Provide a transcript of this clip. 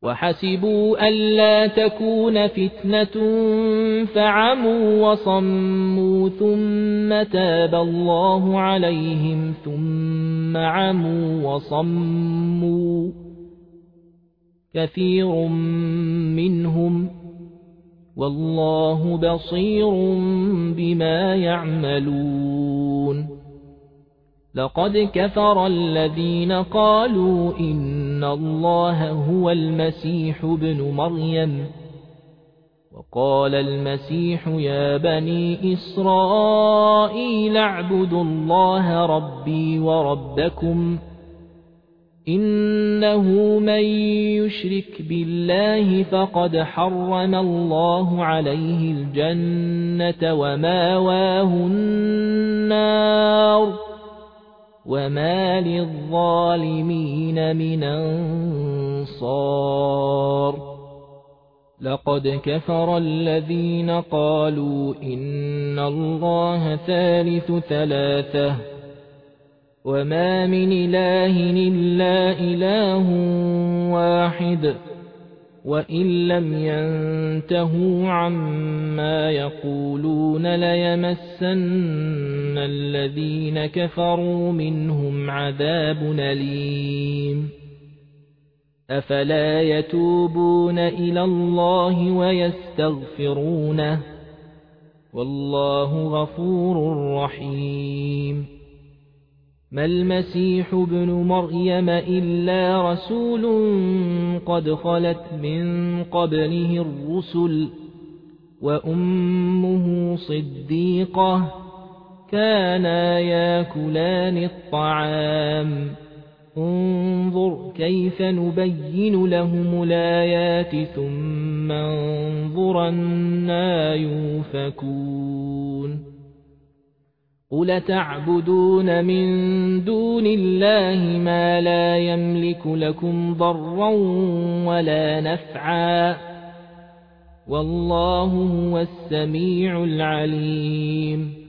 وحسبوا ألا تكون فتنة فعموا وصموا ثم تاب الله عليهم ثم عموا وصموا كثير منهم والله بصير بما يعملون لقد كفر الذين قالوا إن الله هو المسيح ابن مريم وقال المسيح يا بني إسرائيل اعبدوا الله ربي وربكم إنه من يشرك بالله فقد حرم الله عليه الجنة وماواه النار وما للظالمين من أنصار لقد كفر الذين قالوا إن الله ثالث ثلاثة وما من إله إلا إله واحد وإن لم ينتهوا عما يقولون ليمسن الذين كفروا منهم عذاب أليم أفلا يتوبون إلى الله ويستغفرونه والله غفور رحيم ما المسيح ابن مريم إلا رسول قد خلت من قبله الرسل وأمه صديقة كانا ياكلان الطعام انظر كيف نبين لهم الآيات ثم انظر أنى يؤفكون قل تعبدون من دون الله ما لا يملك لكم ضرا ولا نفعا والله هو السميع العليم